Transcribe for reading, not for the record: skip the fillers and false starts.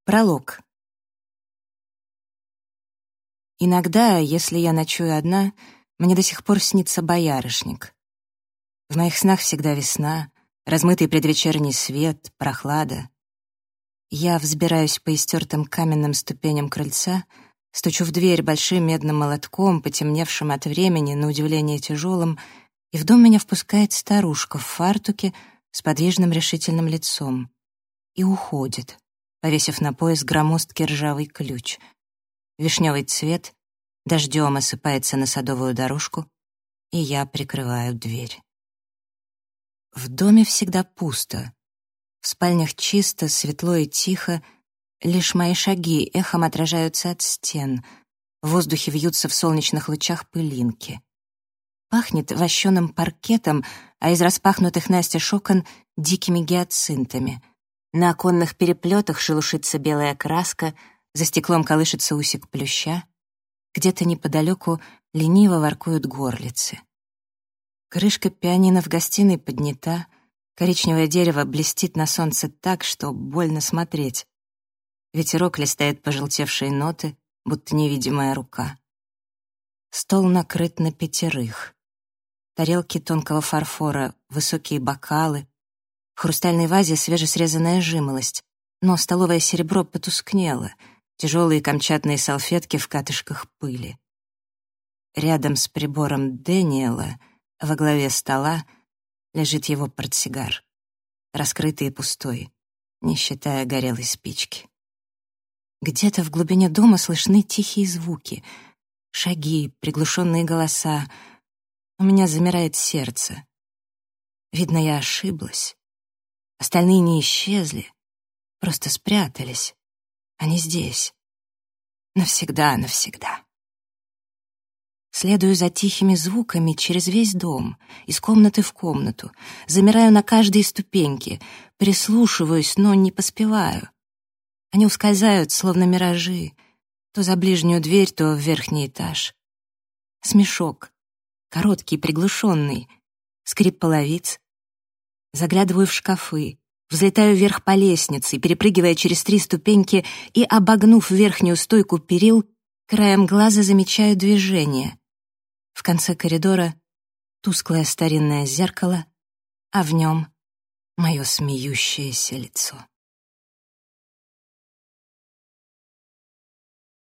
Пролог. Иногда, если я ночую одна, мне до сих пор снится боярышник. В моих снах всегда весна, размытый предвечерний свет, прохлада. Я взбираюсь по истертым каменным ступеням крыльца, стучу в дверь большим медным молотком, потемневшим от времени, на удивление тяжелым, и в дом меня впускает старушка в фартуке с подвижным решительным лицом и уходит, повесив на пояс громоздкий ржавый ключ. Вишневый цвет дождем осыпается на садовую дорожку, и я прикрываю дверь. В доме всегда пусто. В спальнях чисто, светло и тихо. Лишь мои шаги эхом отражаются от стен. В воздухе вьются в солнечных лучах пылинки. Пахнет вощеным паркетом, а из распахнутых настежь окон — дикими гиацинтами. На оконных переплетах шелушится белая краска, за стеклом колышется усик плюща. Где-то неподалеку лениво воркуют горлицы. Крышка пианино в гостиной поднята, коричневое дерево блестит на солнце так, что больно смотреть. Ветерок листает пожелтевшие ноты, будто невидимая рука. Стол накрыт на 5. Тарелки тонкого фарфора, высокие бокалы. В хрустальной вазе свежесрезанная жимолость, но столовое серебро потускнело, тяжелые камчатные салфетки в катышках пыли. Рядом с прибором Дэниела, во главе стола, лежит его портсигар, раскрытый и пустой, не считая горелой спички. Где-то в глубине дома слышны тихие звуки, шаги, приглушенные голоса. У меня замирает сердце. Видно, я ошиблась. Остальные не исчезли, просто спрятались. Они здесь. Навсегда, навсегда. Следую за тихими звуками через весь дом, из комнаты в комнату. Замираю на каждой ступеньке, прислушиваюсь, но не поспеваю. Они ускользают, словно миражи, то за ближнюю дверь, то в верхний этаж. Смешок, короткий, приглушенный, скрип половиц. Заглядываю в шкафы, взлетаю вверх по лестнице, перепрыгивая через 3 ступеньки и, обогнув верхнюю стойку перил, краем глаза замечаю движение. В конце коридора тусклое старинное зеркало, а в нем мое смеющееся лицо.